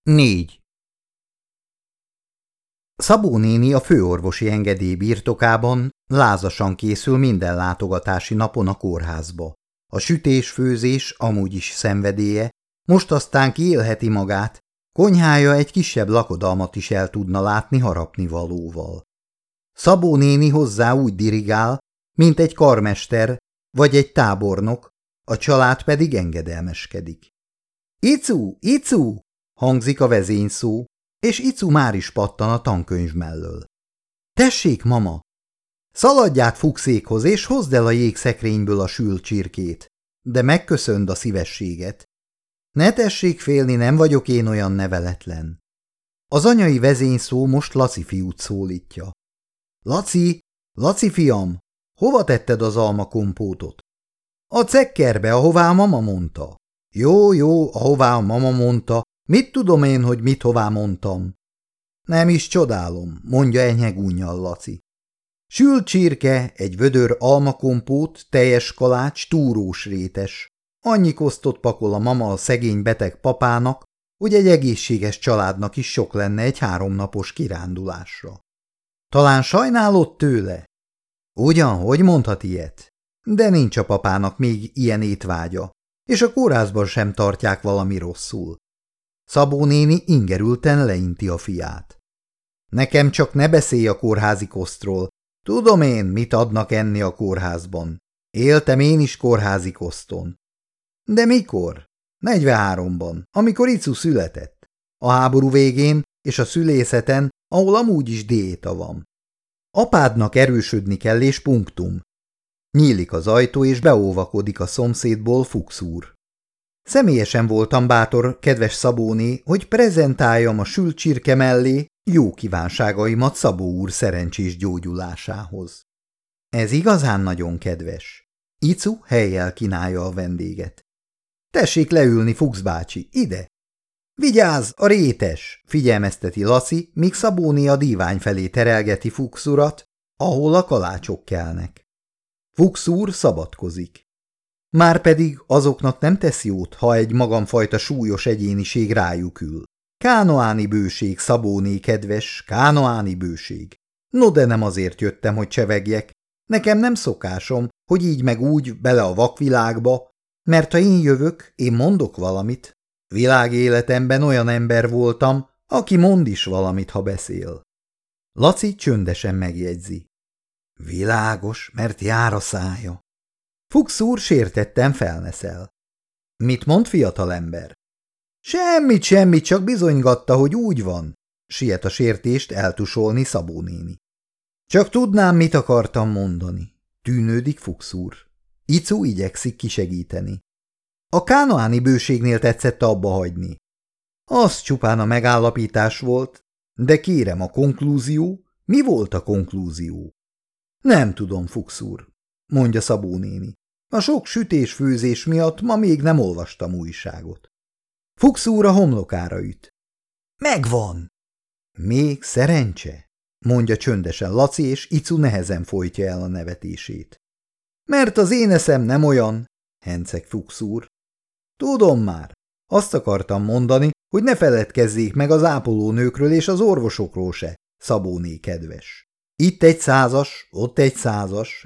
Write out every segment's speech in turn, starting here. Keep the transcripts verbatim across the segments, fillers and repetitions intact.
négy. Szabó néni a főorvosi engedély birtokában lázasan készül minden látogatási napon a kórházba. A sütés-főzés amúgy is szenvedélye, most aztán kiélheti magát, konyhája egy kisebb lakodalmat is el tudna látni harapnivalóval. Szabó néni hozzá úgy dirigál, mint egy karmester vagy egy tábornok, a család pedig engedelmeskedik. Icu, Icu! Hangzik a vezényszó, és Icu már is pattan a tankönyv mellől. Tessék, mama! Szaladj át Fuchsékhoz, és hozd el a jégszekrényből a sült csirkét, de megköszönd a szívességet. Ne tessék félni, nem vagyok én olyan neveletlen. Az anyai vezényszó most Laci fiút szólítja. Laci, Laci fiam, hova tetted az almakompótot? A cekkerbe, ahová a mama mondta. Jó, jó, ahová a mama mondta, mit tudom én, hogy mit hová mondtam? Nem is csodálom, mondja enyhe gúnnyal Laci. Sült csirke, egy vödör almakompót, teljes kalács, túrós rétes. Annyi kosztot pakol a mama a szegény beteg papának, hogy egy egészséges családnak is sok lenne egy háromnapos kirándulásra. Talán sajnálod tőle? Ugyan, hogy mondhat ilyet? De nincs a papának még ilyen étvágya, és a kórházban sem tartják valami rosszul. Szabó néni ingerülten leinti a fiát. Nekem csak ne beszélj a kórházi kosztról. Tudom én, mit adnak enni a kórházban. Éltem én is kórházi koszton. De mikor? negyvenháromban, amikor Icu született. A háború végén és a szülészeten, ahol amúgy is diéta van. Apádnak erősödni kell, és punktum. Nyílik az ajtó, és beóvakodik a szomszédból Fuchs úr. Személyesen voltam bátor, kedves Szabóné, hogy prezentáljam a sült csirke mellé jó kívánságaimat Szabó úr szerencsés gyógyulásához. Ez igazán nagyon kedves. Icu helyjel kínálja a vendéget. Tessék leülni, Fuchs bácsi, ide! Vigyázz, a rétes! Figyelmezteti Laci, míg Szabóné a dívány felé terelgeti Fuchs urat, ahol a kalácsok kelnek. Fuchs úr szabadkozik. Márpedig azoknak nem tesz jót, ha egy magamfajta súlyos egyéniség rájuk ül. Kánoáni bőség, Szabóné kedves, kánoáni bőség. No, de nem azért jöttem, hogy csevegjek. Nekem nem szokásom, hogy így meg úgy bele a vakvilágba, mert ha én jövök, én mondok valamit. Világéletemben olyan ember voltam, aki mond is valamit, ha beszél. Laci csöndesen megjegyzi. Világos, mert jár a szája. Fuchs úr sértetten felneszel. Mit mond, fiatalember? Semmit, semmit, csak bizonygatta, hogy úgy van, siet a sértést eltusolni Szabó néni. Csak tudnám, mit akartam mondani, tűnődik Fuchs úr. Icu igyekszik kisegíteni. A kánoáni bőségnél tetszett abba hagyni. Az csupán a megállapítás volt, de kérem, a konklúzió, mi volt a konklúzió? Nem tudom, Fuchs úr, mondja Szabó néni. A sok sütés-főzés miatt ma még nem olvastam újságot. Fuchs úr a homlokára üt. Megvan! Még szerencse, mondja csöndesen Laci, és Icu nehezen folytja el a nevetését. Mert az én eszem nem olyan, henceg Fuchs úr. Tudom már, azt akartam mondani, hogy ne feledkezzék meg az ápolónőkről és az orvosokról se, Szabóné kedves. Itt egy százas, ott egy százas,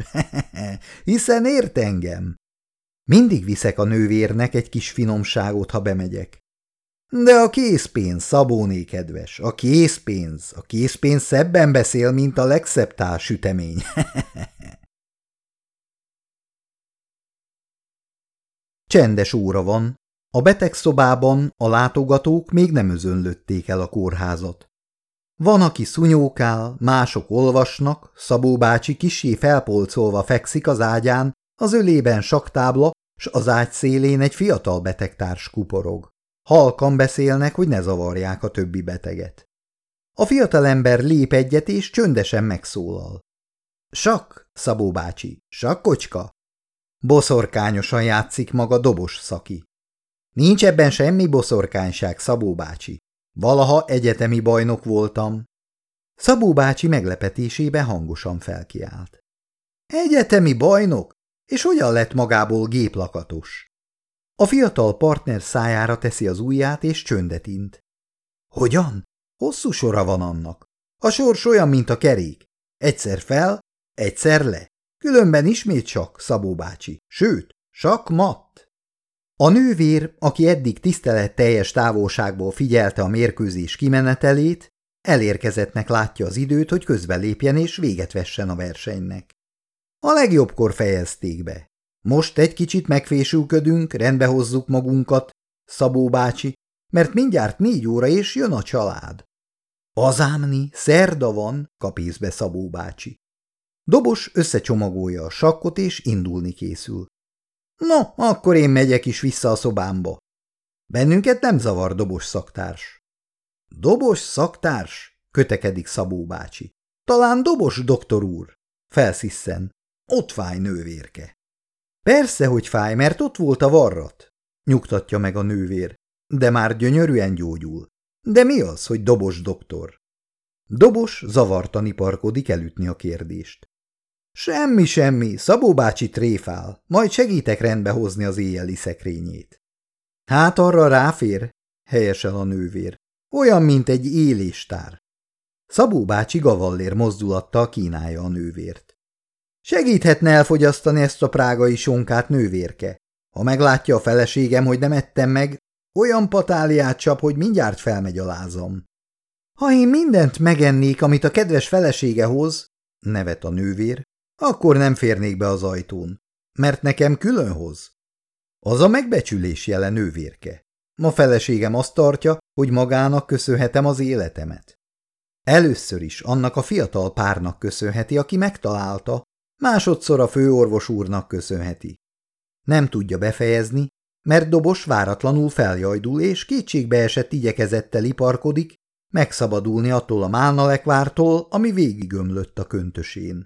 hiszen ért engem. Mindig viszek a nővérnek egy kis finomságot, ha bemegyek. De a készpénz, Szabóné kedves, a készpénz, a készpénz szebben beszél, mint a legszebb társütemény. Csendes óra van. A betegszobában a látogatók még nem özönlötték el a kórházat. Van, aki szunyókál, mások olvasnak, Szabó bácsi kissé felpolcolva fekszik az ágyán, az ölében saktábla, s az ágy szélén egy fiatal betegtárs kuporog. Halkan beszélnek, hogy ne zavarják a többi beteget. A fiatalember lép egyet, és csöndesen megszólal. Sak, Szabó bácsi, sakkocska? Boszorkányosan játszik maga dobos szaki. Nincs ebben semmi boszorkányság, Szabó bácsi. Valaha egyetemi bajnok voltam. Szabó bácsi meglepetésébe hangosan felkiált. Egyetemi bajnok? És hogyan lett magából géplakatos? A fiatal partner szájára teszi az ujját, és csöndet int. Hogyan? Hosszú sora van annak. A sors olyan, mint a kerék. Egyszer fel, egyszer le. Különben ismét csak, Szabó bácsi. Sőt, sakmat. A nővér, aki eddig tiszteletteljes távolságból figyelte a mérkőzés kimenetelét, elérkezettnek látja az időt, hogy közbelépjen és véget vessen a versenynek. A legjobbkor fejezték be. Most egy kicsit megfésülködünk, rendbe hozzuk magunkat, Szabó bácsi, mert mindjárt négy óra és jön a család. Azámni, szerda van, kapész be Szabó bácsi. Dobos összecsomagolja a sakkot és indulni készül. No, akkor én megyek is vissza a szobámba. Bennünket nem zavar, Dobos szaktárs. Dobos szaktárs? Kötekedik Szabó bácsi. Talán Dobos doktor úr? Felszisszen. Ott fáj, nővérke. Persze, hogy fáj, mert ott volt a varrat, nyugtatja meg a nővér, de már gyönyörűen gyógyul. De mi az, hogy Dobos doktor? Dobos zavartan iparkodik elütni a kérdést. Semmi, semmi, Szabó bácsi tréfál, majd segítek rendbe hozni az éjjeli szekrényét. Hát arra ráfér, helyesel a nővér, olyan, mint egy éléstár. Szabó bácsi gavallér mozdulattal kínálja a nővért. Segíthetne elfogyasztani ezt a prágai sonkát, nővérke. Ha meglátja a feleségem, hogy nem ettem meg, olyan patáliát csap, hogy mindjárt felmegy a lázam. Ha én mindent megennék, amit a kedves felesége hoz, nevet a nővér, akkor nem férnék be az ajtón, mert nekem külön hoz. Az a megbecsülés jele, nővérke. Ma feleségem azt tartja, hogy magának köszönhetem az életemet. Először is annak a fiatal párnak köszönheti, aki megtalálta, másodszor a főorvos úrnak köszönheti. Nem tudja befejezni, mert Dobos váratlanul feljajdul, és kétségbeesett igyekezettel iparkodik, megszabadulni attól a málnalekvártól, ami végigömlött a köntösén.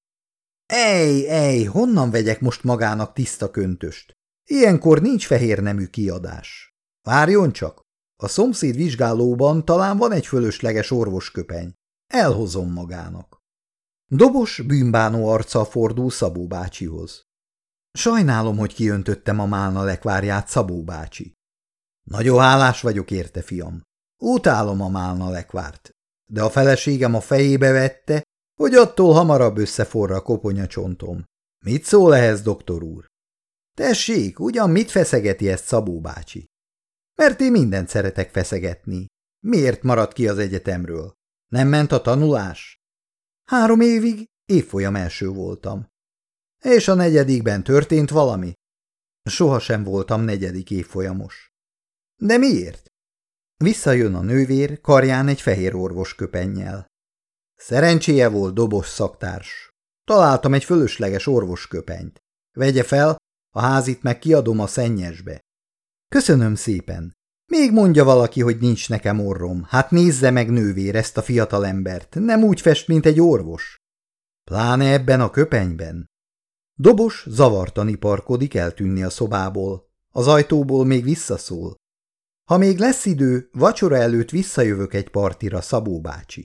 Ej, ej, honnan vegyek most magának tiszta köntöst? Ilyenkor nincs fehér nemű kiadás. Várjon csak, a szomszéd vizsgálóban talán van egy fölösleges orvosköpeny. Elhozom magának. Dobos bűnbánó arccal fordul Szabó bácsihoz. Sajnálom, hogy kiöntöttem a málnalekvárját, Szabó bácsi. Nagyon hálás vagyok érte, fiam. Utálom a málnalekvárt, de a feleségem a fejébe vette, hogy attól hamarabb összeforra a koponyacsontom. Mit szól ehhez, doktor úr? Tessék, ugyan mit feszegeti ezt Szabó bácsi? Mert én mindent szeretek feszegetni. Miért maradt ki az egyetemről? Nem ment a tanulás? Három évig évfolyam első voltam. És a negyedikben történt valami? Sohasem voltam negyedik évfolyamos. De miért? Visszajön a nővér, karján egy fehér orvosköpennyel. Szerencséje volt, Dobos szaktárs. Találtam egy fölösleges orvosköpenyt. Vegye fel, a házit meg kiadom a szennyesbe. Köszönöm szépen. Még mondja valaki, hogy nincs nekem orrom. Hát nézze meg, nővér, ezt a fiatalembert. Nem úgy fest, mint egy orvos. Pláne ebben a köpenyben. Dobos zavartan iparkodik eltűnni a szobából. Az ajtóból még visszaszól. Ha még lesz idő, vacsora előtt visszajövök egy partira, Szabó bácsi.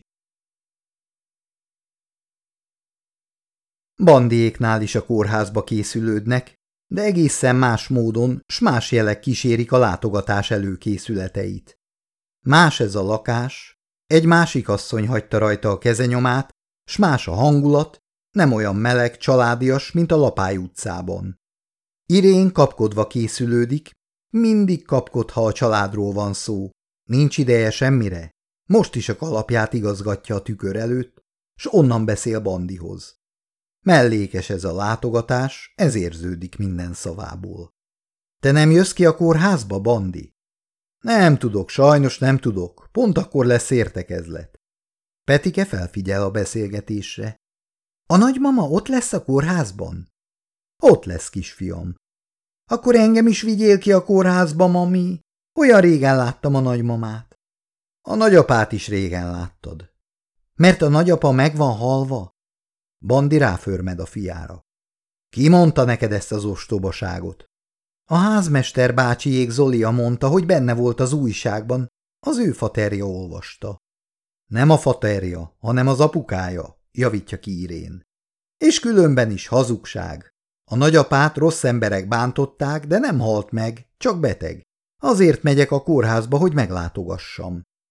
Bandiéknál is a kórházba készülődnek, de egészen más módon, s más jelek kísérik a látogatás előkészületeit. Más ez a lakás, egy másik asszony hagyta rajta a kezenyomát, s más a hangulat, nem olyan meleg, családias, mint a Lapály utcában. Irén kapkodva készülődik, mindig kapkod, ha a családról van szó. Nincs ideje semmire. Most is a kalapját igazgatja a tükör előtt, s onnan beszél Bandihoz. Mellékes ez a látogatás, ez érződik minden szavából. Te nem jössz ki a kórházba, Bandi? Nem tudok, sajnos nem tudok, pont akkor lesz értekezlet. Petike felfigyel a beszélgetésre. A nagymama ott lesz a kórházban? Ott lesz, kisfiam. Akkor engem is vigyél ki a kórházba, mami. Olyan régen láttam a nagymamát. A nagyapát is régen láttad. Mert a nagyapa meg van halva? Bandi ráförmed a fiára. Ki mondta neked ezt az ostobaságot? A házmester bácsiék Zolia mondta, hogy benne volt az újságban, az ő faterja olvasta. Nem a faterja, hanem az apukája, javítja ki Irén. És különben is hazugság. A nagyapát rossz emberek bántották, de nem halt meg, csak beteg. Azért megyek a kórházba, hogy meglátogassam.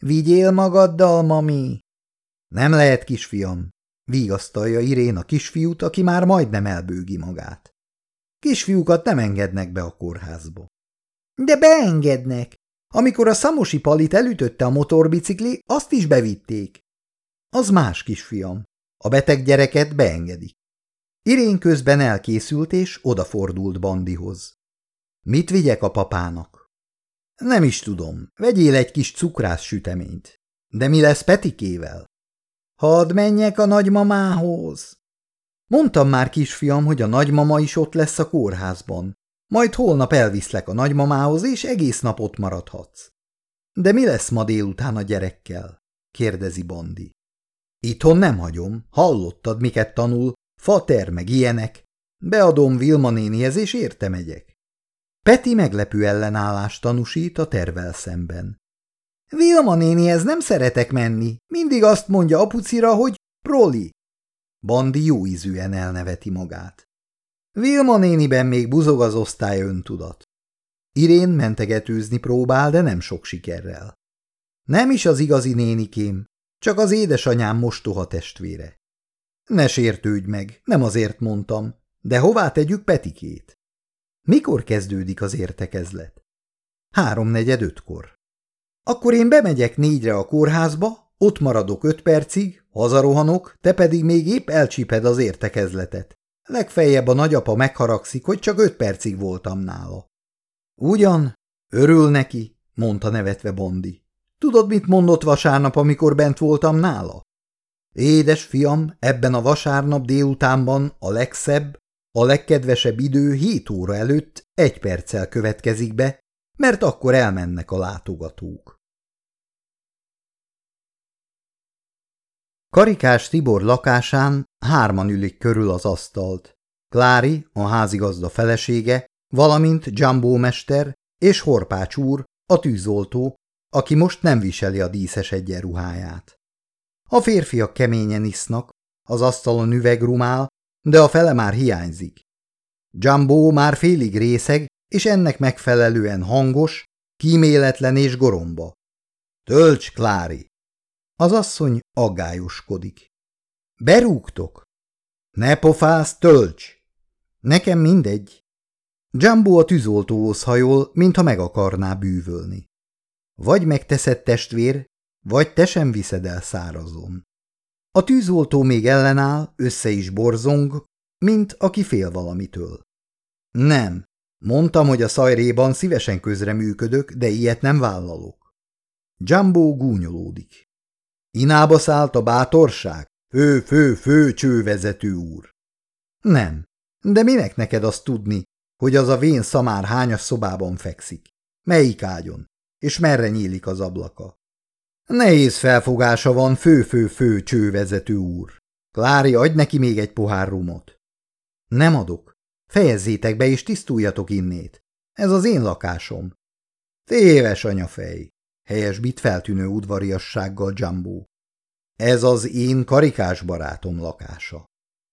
Vigyél magaddal, mami! Nem lehet, kisfiam, vigasztalja Irén a kisfiút, aki már majdnem elbőgi magát. Kisfiúkat nem engednek be a kórházba. De beengednek. Amikor a Szamosi Palit elütötte a motorbicikli, azt is bevitték. Az más, kisfiam. A beteg gyereket beengedik. Irén közben elkészült és odafordult Bandihoz. Mit vigyek a papának? Nem is tudom, vegyél egy kis cukrász süteményt. De mi lesz Petikével? Hadd menjek a nagymamához. Mondtam már, kisfiam, hogy a nagymama is ott lesz a kórházban. Majd holnap elviszlek a nagymamához, és egész nap ott maradhatsz. De mi lesz ma délután a gyerekkel? Kérdezi Bandi. Itthon nem hagyom, hallottad, miket tanul, fater meg ilyenek. Beadom Vilma nénihez, és érte megyek. Peti meglepő ellenállást tanúsít a tervvel szemben. Vilma nénihez nem szeretek menni, mindig azt mondja apucira, hogy proli. Bandi jóízűen elneveti magát. Vilma néniben még buzog az osztály öntudat. Irén mentegetőzni próbál, de nem sok sikerrel. Nem is az igazi nénikém, csak az édesanyám mostoha testvére. Ne sértődj meg, nem azért mondtam, de hová tegyük Petikét? Mikor kezdődik az értekezlet? Háromnegyed ötkor. Akkor én bemegyek négyre a kórházba, ott maradok öt percig, hazarohanok, te pedig még épp elcsíped az értekezletet. Legfeljebb a nagyapa megharagszik, hogy csak öt percig voltam nála. Ugyan? Örül neki, mondta nevetve Bondi. Tudod, mit mondott vasárnap, amikor bent voltam nála? Édes fiam, ebben a vasárnap délutánban a legszebb, a legkedvesebb idő hét óra előtt egy perccel következik be, mert akkor elmennek a látogatók. Karikás Tibor lakásán hárman ülik körül az asztalt. Klári, a házigazda felesége, valamint Jumbo mester és Horpács úr, a tűzoltó, aki most nem viseli a díszes egyenruháját. A férfiak keményen isznak, az asztalon üvegrum áll, de a fele már hiányzik. Jumbo már félig részeg, és ennek megfelelően hangos, kíméletlen és goromba. Tölts, Klári! Az asszony aggályoskodik. Berúgtok? Ne pofász, tölts! Nekem mindegy. Jumbo a tűzoltóhoz hajol, mintha meg akarná bűvölni. Vagy megteszed, testvér, vagy te sem viszed el szárazon. A tűzoltó még ellenáll, össze is borzong, mint aki fél valamitől. Nem, mondtam, hogy a szajréban szívesen közreműködök, de ilyet nem vállalok. Jumbo gúnyolódik. Inába szállt a bátorság, fő, fő, fő csővezető úr. Nem, de minek neked azt tudni, hogy az a vén szamár hányas szobában fekszik? Melyik ágyon? És merre nyílik az ablaka? Nehéz felfogása van, fő, fő, fő csővezető úr. Klári, adj neki még egy pohár rumot. Nem adok. Fejezzétek be és tisztuljatok innét. Ez az én lakásom. Téves anyafej, helyesbít feltűnő udvariassággal Jumbo. Ez az én karikás barátom lakása.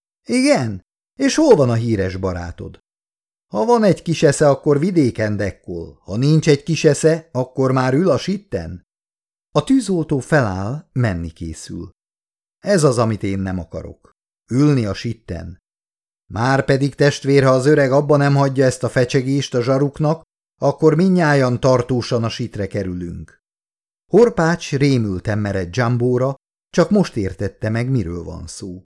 Igen? És hol van a híres barátod? Ha van egy kis esze, akkor vidéken dekkol. Ha nincs egy kis esze, akkor már ül a sitten. A tűzoltó feláll, menni készül. Ez az, amit én nem akarok. Ülni a sitten. Márpedig testvér, ha az öreg abba nem hagyja ezt a fecsegést a zsaruknak, akkor mindnyájan tartósan a sitre kerülünk. Horpács rémülten mered Jumbóra, csak most értette meg, miről van szó.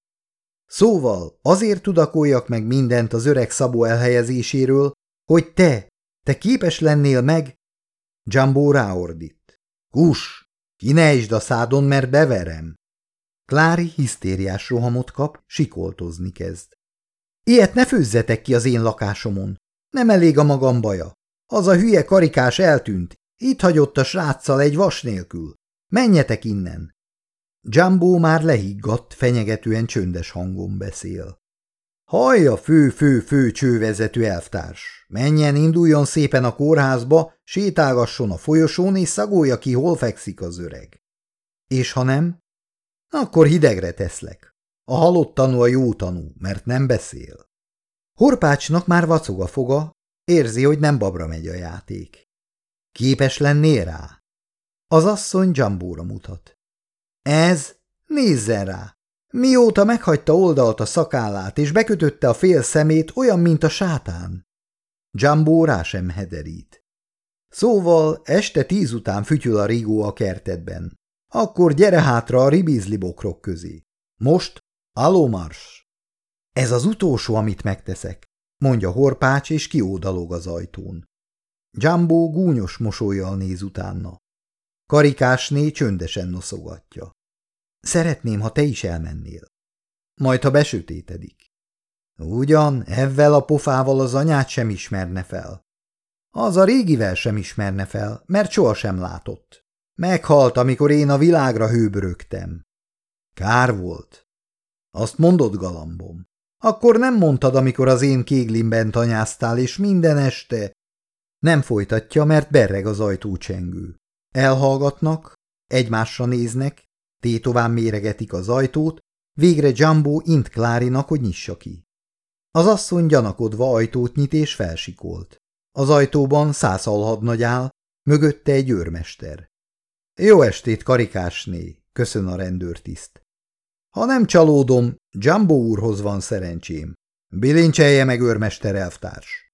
Szóval azért tudakoljak meg mindent az öreg Szabó elhelyezéséről, hogy te, te képes lennél meg... Jumbo ráordít. Kus, ki ne esd a szádon, mert beverem. Klári hisztériás rohamot kap, sikoltozni kezd. Ilyet ne főzzetek ki az én lakásomon. Nem elég a magam baja. Az a hülye karikás eltűnt. Itt hagyott a sráccal egy vas nélkül. Menjetek innen. Jumbo már lehiggadt, fenyegetően csöndes hangon beszél. Hallja, fő-fő-fő csővezető elvtárs. Menjen, induljon szépen a kórházba, sétálgasson a folyosón, és szagolja ki, hol fekszik az öreg. És ha nem? Akkor hidegre teszlek. A halott tanú a jó tanú, mert nem beszél. Horpácsnak már vacog a foga, érzi, hogy nem babra megy a játék. Képes lennél rá? Az asszony Jumbo-ra mutat. Ez? Nézzen rá! Mióta meghagyta oldalt a szakállát és bekötötte a fél szemét, olyan, mint a sátán. Jumbo rá sem hederít. Szóval este tíz után fütyül a rigó a kertedben. Akkor gyere hátra a ribizli bokrok közé. Most aló mars! Ez az utolsó, amit megteszek, mondja Horpács, és kiódalog az ajtón. Jumbo gúnyos mosollyal néz utána. Karikásné csöndesen noszogatja. Szeretném, ha te is elmennél. Majd, ha besötétedik. Ugyan, evvel a pofával az anyát sem ismerne fel. Az a régivel sem ismerne fel, mert sohasem látott. Meghalt, amikor én a világra hőbörögtem. Kár volt. Azt mondod, galambom. Akkor nem mondtad, amikor az én kéglimben tanyáztál, és minden este... Nem folytatja, mert berreg az ajtócsengő. Elhallgatnak, egymásra néznek, tétován méregetik az ajtót, végre Jumbo int Klárinak, hogy nyissa ki. Az asszony gyanakodva ajtót nyit és felsikolt. Az ajtóban száz alhadnagy áll, mögötte egy őrmester. Jó estét, karikásné, köszön a rendőrtiszt. Ha nem csalódom, Jumbo úrhoz van szerencsém. Bilincselje meg, őrmester elvtárs.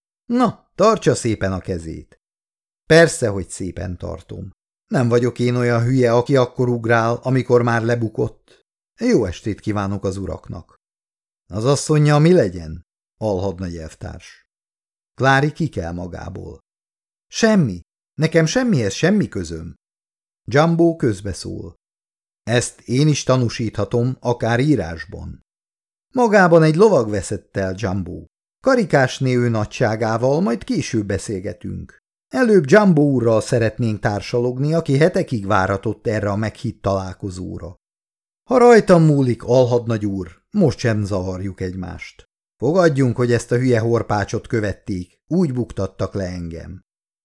Na, tartsa szépen a kezét. Persze, hogy szépen tartom. Nem vagyok én olyan hülye, aki akkor ugrál, amikor már lebukott. Jó estét kívánok az uraknak. Az asszonya mi legyen? Alhadnagy elvtárs. Klári kikel magából. Semmi. Nekem semmihez semmi közöm. Jumbo közbeszól. Ezt én is tanúsíthatom, akár írásban. Magában egy lovag veszett el Jumbo. Karikásné ő nagyságával, majd később beszélgetünk. Előbb Jumbo úrral szeretnénk társalogni, aki hetekig váratott erre a meghitt találkozóra. Ha rajtam múlik, alhadnagy úr, most sem zavarjuk egymást. Fogadjunk, hogy ezt a hülye Horpácsot követték, úgy buktattak le engem.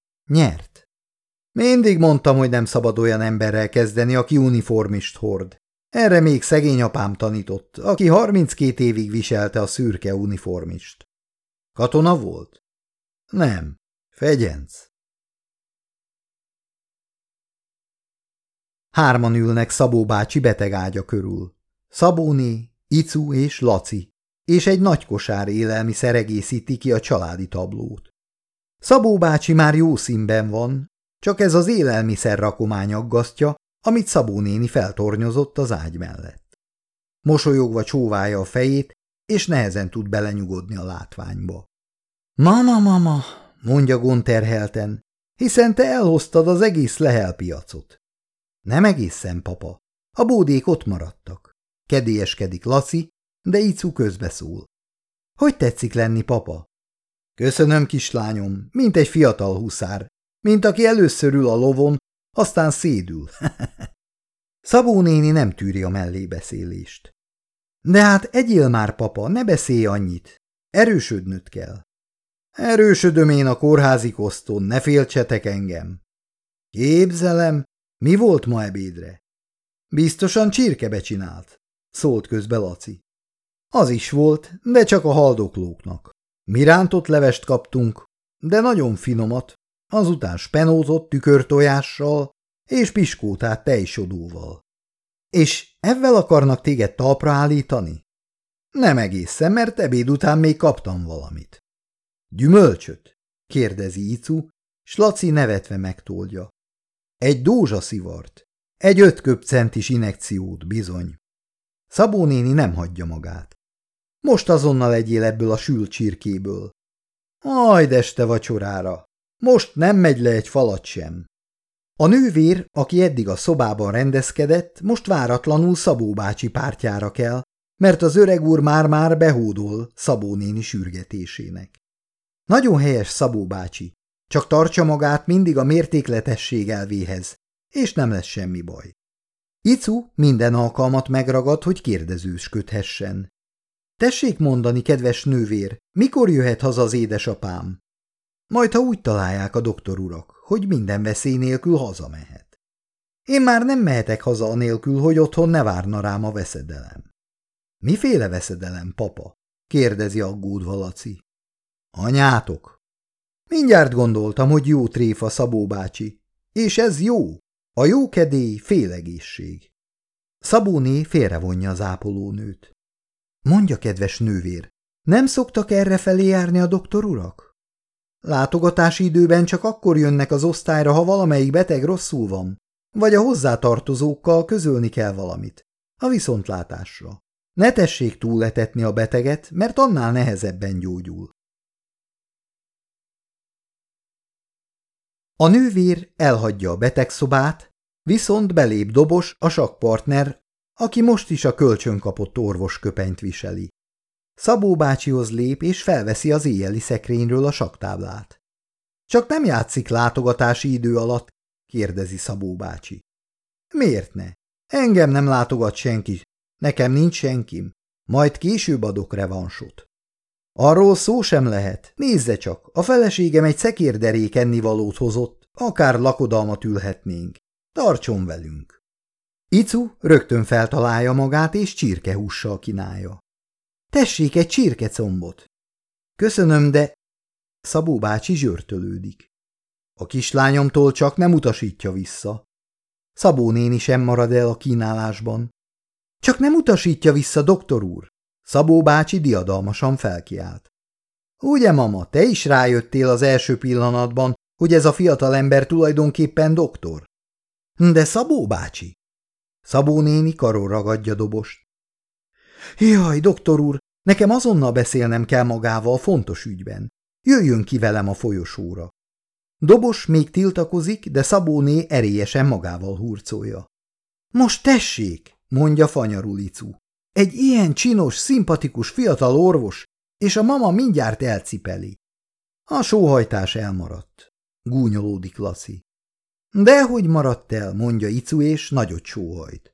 Nyert. Mindig mondtam, hogy nem szabad olyan emberrel kezdeni, aki uniformist hord. Erre még szegény apám tanított, aki harminckét évig viselte a szürke uniformist. Katona volt? Nem. Fegyenc. Hárman ülnek Szabó bácsi beteg ágya körül. Szabóné, Icu és Laci, és egy nagy kosár élelmiszer egészíti ki a családi tablót. Szabó bácsi már jó színben van, csak ez az élelmiszer rakomány aggasztja, amit Szabó néni feltornyozott az ágy mellett. Mosolyogva csóválja a fejét, és nehezen tud belenyugodni a látványba. Mama, mama, mondja gondterhelten, hiszen te elhoztad az egész Lehel piacot. Nem egészen, papa. A bódék ott maradtak. Kedélyeskedik Laci, de Icu közbeszól. Hogy tetszik lenni, papa? Köszönöm, kislányom, mint egy fiatal huszár, mint aki először ül a lovon, aztán szédül. Szabó néni nem tűri a mellébeszélést. De hát egyél már, papa, ne beszélj annyit. Erősödnöd kell. Erősödöm én a kórházi koszton, ne féltsetek engem. Képzelem, mi volt ma ebédre? Biztosan csirkebe csinált, szólt közbe Laci. Az is volt, de csak a haldoklóknak. Mi rántott levest kaptunk, de nagyon finomat, azután spenózott tükörtojással és piskótát tejsodóval. És evvel akarnak téged talpra állítani? Nem egészen, mert ebéd után még kaptam valamit. Gyümölcsöt? Kérdezi Icu, s Laci nevetve megtoldja. Egy dózsaszivart, egy öt köbcentis injekciót bizony. Szabó néni nem hagyja magát. Most azonnal egyél ebből a sült csirkéből. Ajd este vacsorára, most nem megy le egy falat sem. A nővér, aki eddig a szobában rendezkedett, most váratlanul Szabó bácsi pártjára kell, mert az öreg úr már-már behódol Szabó néni sürgetésének. Nagyon helyes Szabó bácsi, csak tartsa magát mindig a mértékletesség elvéhez, és nem lesz semmi baj. Icu minden alkalmat megragad, hogy kérdezősködhessen. Tessék mondani, kedves nővér, mikor jöhet haza az édesapám? Majd, ha úgy találják a doktor urak, hogy minden veszély nélkül hazamehet. Én már nem mehetek haza anélkül, hogy otthon ne várna rám a veszedelem. Miféle veszedelem, papa? Kérdezi aggódva Laci. Anyátok. Mindjárt gondoltam, hogy jó tréfa, Szabó bácsi. És ez jó. A jó kedély félegészség. Szabóné félrevonja az ápolónőt. Mondja, kedves nővér, nem szoktak errefelé járni a doktor urak? Látogatási időben csak akkor jönnek az osztályra, ha valamelyik beteg rosszul van, vagy a hozzátartozókkal közölni kell valamit. A viszontlátásra. Ne tessék túlletetni a beteget, mert annál nehezebben gyógyul. A nővér elhagyja a betegszobát, viszont belép Dobos, a sakkpartner, aki most is a kölcsönkapott orvosköpenyt viseli. Szabó bácsihoz lép és felveszi az éjjeli szekrényről a sakktáblát. Csak nem játszik látogatási idő alatt? Kérdezi Szabó bácsi. Miért ne? Engem nem látogat senki, nekem nincs senkim, majd később adok revansot. Arról szó sem lehet, nézze csak, a feleségem egy szekérderék ennivalót hozott, akár lakodalmat ülhetnénk. Tartson velünk. Icu rögtön feltalálja magát és csirkehússal kínálja. Tessék egy csirkecombot. Köszönöm, de... Szabó bácsi zsörtölődik. A kislányomtól csak nem utasítja vissza. Szabó néni sem marad el a kínálásban. Csak nem utasítja vissza, doktor úr. Szabó bácsi diadalmasan felkiált. Ugye, mama, te is rájöttél az első pillanatban, hogy ez a fiatalember tulajdonképpen doktor? De Szabó bácsi... Szabó néni karon ragadja Dobost. Jaj, doktor úr, nekem azonnal beszélnem kell magával fontos ügyben. Jöjjön ki velem a folyosóra. Dobos még tiltakozik, de Szabóné erélyesen magával hurcolja. Most tessék, mondja fanyarul Icu. Egy ilyen csinos, szimpatikus fiatal orvos, és a mama mindjárt elcipeli. A sóhajtás elmaradt, gúnyolódik Laci. Dehogy maradt el, mondja Icu, és nagyot sóhajt.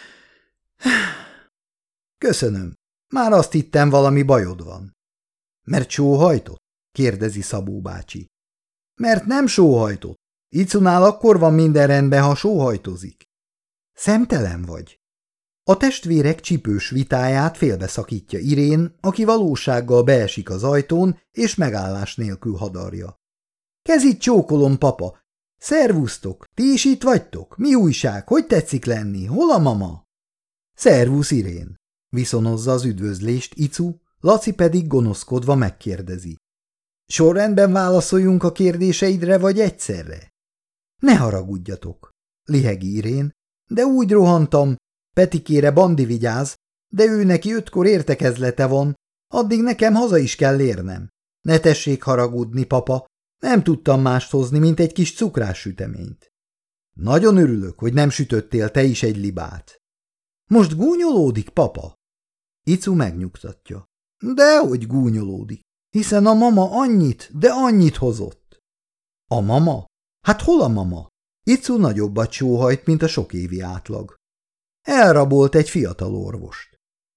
Köszönöm, már azt hittem, valami bajod van. Mert sóhajtott? Kérdezi Szabó bácsi. Mert nem sóhajtott. Icunál akkor van minden rendben, ha sóhajtozik. Szemtelen vagy. A testvérek csipős vitáját félbeszakítja Irén, aki valósággal beesik az ajtón, és megállás nélkül hadarja. Kezit csókolom, papa. Szervusztok, ti is itt vagytok? Mi újság? Hogy tetszik lenni? Hol a mama? Szervusz, Irén, viszonozza az üdvözlést Icu, Laci pedig gonoszkodva megkérdezi. Sorrendben válaszoljunk a kérdéseidre, vagy egyszerre? Ne haragudjatok, lihegi Irén, de úgy rohantam, Petikére Bandi vigyáz, de ő neki ötkor értekezlete van, addig nekem haza is kell érnem. Ne tessék haragudni, papa, nem tudtam mást hozni, mint egy kis cukrás süteményt. Nagyon örülök, hogy nem sütöttél te is egy libát. Most gúnyolódik, papa? Icu megnyugtatja. Dehogy gúnyolódik, hiszen a mama annyit, de annyit hozott. A mama? Hát hol a mama? Icu nagyobbat sóhajt, mint a sok évi átlag. Elrabolt egy fiatal orvost.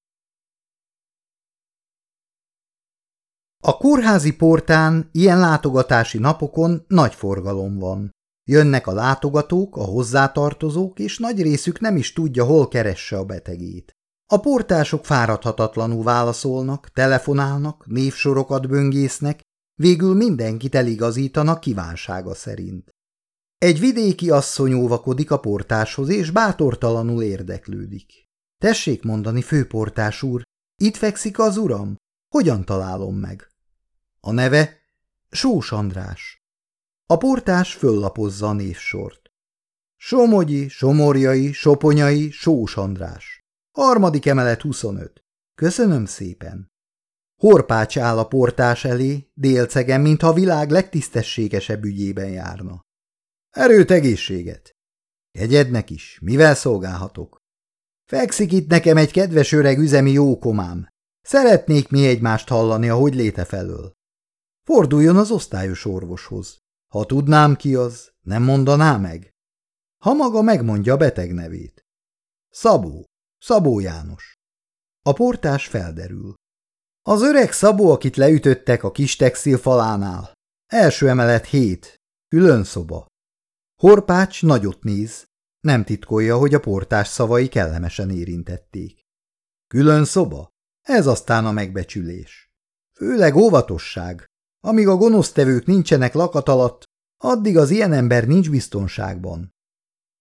A kórházi portán ilyen látogatási napokon nagy forgalom van. Jönnek a látogatók, a hozzátartozók, és nagy részük nem is tudja, hol keresse a betegét. A portások fáradhatatlanul válaszolnak, telefonálnak, névsorokat böngésznek, végül mindenkit eligazítanak kívánsága szerint. Egy vidéki asszony óvakodik a portáshoz, és bátortalanul érdeklődik. Tessék mondani, főportás úr, itt fekszik az uram? Hogyan találom meg? A neve Sós András. A portás föllapozza a névsort. Somogyi, Somorjai, Soponyai, Sós András. Harmadik emelet huszonöt. Köszönöm szépen. Horpács áll a portás elé, délcegen, mintha a világ legtisztességesebb ügyében járna. Erőt, egészséget! Kegyednek is, mivel szolgálhatok? Fekszik itt nekem egy kedves öreg üzemi jókomám. Szeretnék mi egymást hallani, ahogy léte felől. Forduljon az osztályos orvoshoz. Ha tudnám ki az, nem mondaná meg? Ha maga megmondja a beteg nevét. Szabó, Szabó János. A portás felderül. Az öreg Szabó, akit leütöttek a kis textil falánál. Első emelet hét, külön szoba. Horpács nagyot néz, nem titkolja, hogy a portás szavai kellemesen érintették. Külön szoba? Ez aztán a megbecsülés. Főleg óvatosság. Amíg a gonosztevők nincsenek lakat alatt, addig az ilyen ember nincs biztonságban.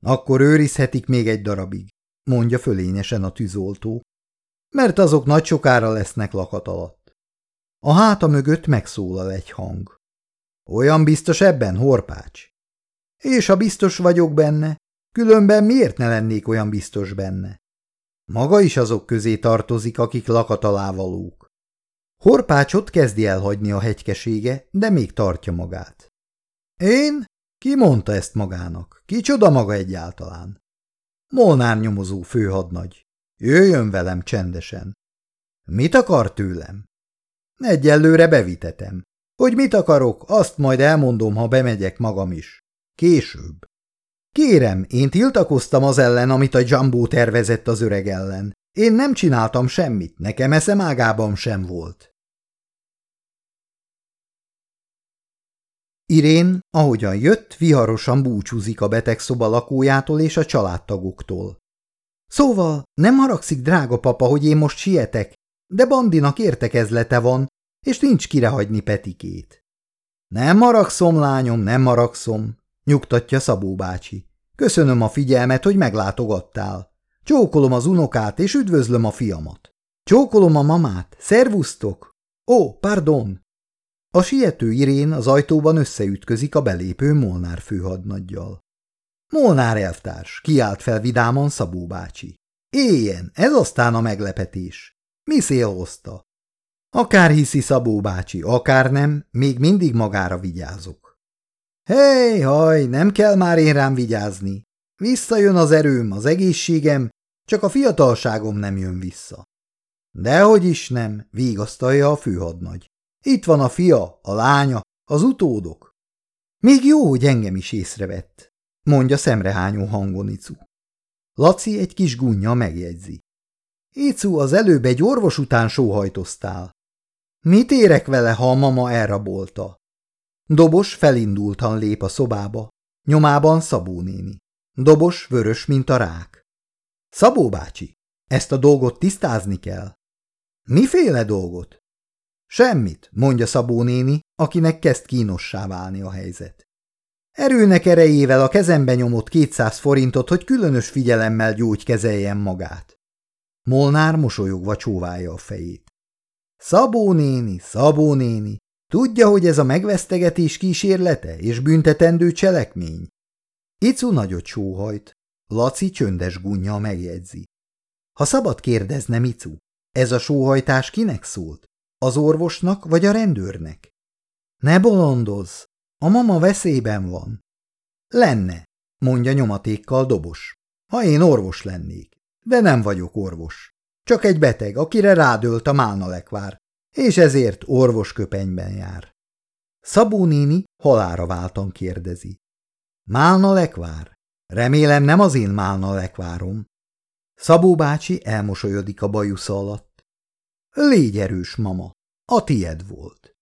Akkor őrizhetik még egy darabig, mondja fölényesen a tűzoltó, mert azok nagy sokára lesznek lakat alatt. A háta mögött megszólal egy hang. Olyan biztos ebben, Horpács? És ha biztos vagyok benne, különben miért ne lennék olyan biztos benne? Maga is azok közé tartozik, akik lakat alá valók. Horpácsot kezdi elhagyni a hegykesége, de még tartja magát. Én? Ki mondta ezt magának? Kicsoda maga egyáltalán? Molnár nyomozó főhadnagy. Jöjjön velem csendesen. Mit akar tőlem? Egyelőre bevitetem. Hogy mit akarok, azt majd elmondom, ha bemegyek magam is. Később. Kérem, én tiltakoztam az ellen, amit a Jumbo tervezett az öreg ellen. Én nem csináltam semmit, nekem eszem ágában sem volt. Irén, ahogyan jött, viharosan búcsúzik a betegszoba lakójától és a családtagoktól. Szóval nem haragszik, drága papa, hogy én most sietek, de Bandinak értekezlete van, és nincs kire hagyni Petikét. Nem haragszom, lányom, nem haragszom, nyugtatja Szabó bácsi. Köszönöm a figyelmet, hogy meglátogattál. Csókolom az unokát, és üdvözlöm a fiamat. Csókolom a mamát, szervusztok! Ó, pardon! A siető Irén az ajtóban összeütközik a belépő Molnár főhadnaggyal. Molnár elvtárs, kiált fel vidáman Szabó bácsi. Éljen, ez aztán a meglepetés. Mi szél hozta? Akár hiszi Szabó bácsi, akár nem, még mindig magára vigyázok. Hey, haj, nem kell már én rám vigyázni. Visszajön az erőm, az egészségem, csak a fiatalságom nem jön vissza. Dehogy is nem, vigasztalja a főhadnagy. Itt van a fia, a lánya, az utódok. Még jó, hogy engem is észrevett, mondja szemrehányó hangon Icu. Laci egy kis gunnyal megjegyzi. Icu, az előbb egy orvos után sóhajtoztál. Mit érek vele, ha a mama elrabolta? Dobos felindultan lép a szobába, nyomában Szabó néni. Dobos vörös, mint a rák. Szabó bácsi, ezt a dolgot tisztázni kell. Miféle dolgot? Semmit, mondja Szabó néni, akinek kezd kínossá válni a helyzet. Erőnek erejével a kezembe nyomott kétszáz forintot, hogy különös figyelemmel gyógykezeljen magát. Molnár mosolyogva csóválja a fejét. Szabó néni, Szabó néni, tudja, hogy ez a megvesztegetés kísérlete és büntetendő cselekmény? Icu nagyot sóhajt, Laci csöndes gunnyal megjegyzi. Ha szabad kérdeznem, Icu, ez a sóhajtás kinek szólt? Az orvosnak vagy a rendőrnek? Ne bolondozz, a mama veszélyben van. Lenne, mondja nyomatékkal Dobos, ha én orvos lennék, de nem vagyok orvos. Csak egy beteg, akire rádölt a málnalekvár, és ezért orvosköpenyben jár. Szabó néni halálra váltan kérdezi. Málnalekvár? Remélem nem az én málnalekvárom. Szabó bácsi elmosolyodik a bajusza alatt. Légy erős, mama, a tied volt.